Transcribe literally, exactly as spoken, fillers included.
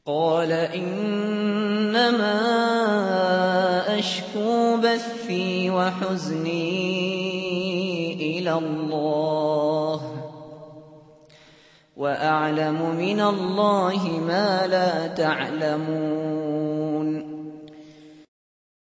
قَالَ إِنَّمَا أَشْكُو بَثِّي وَحُزْنِي إِلَى اللَّهِ وَأَعْلَمُ مِنَ اللَّهِ مَا لَا تَعْلَمُونَ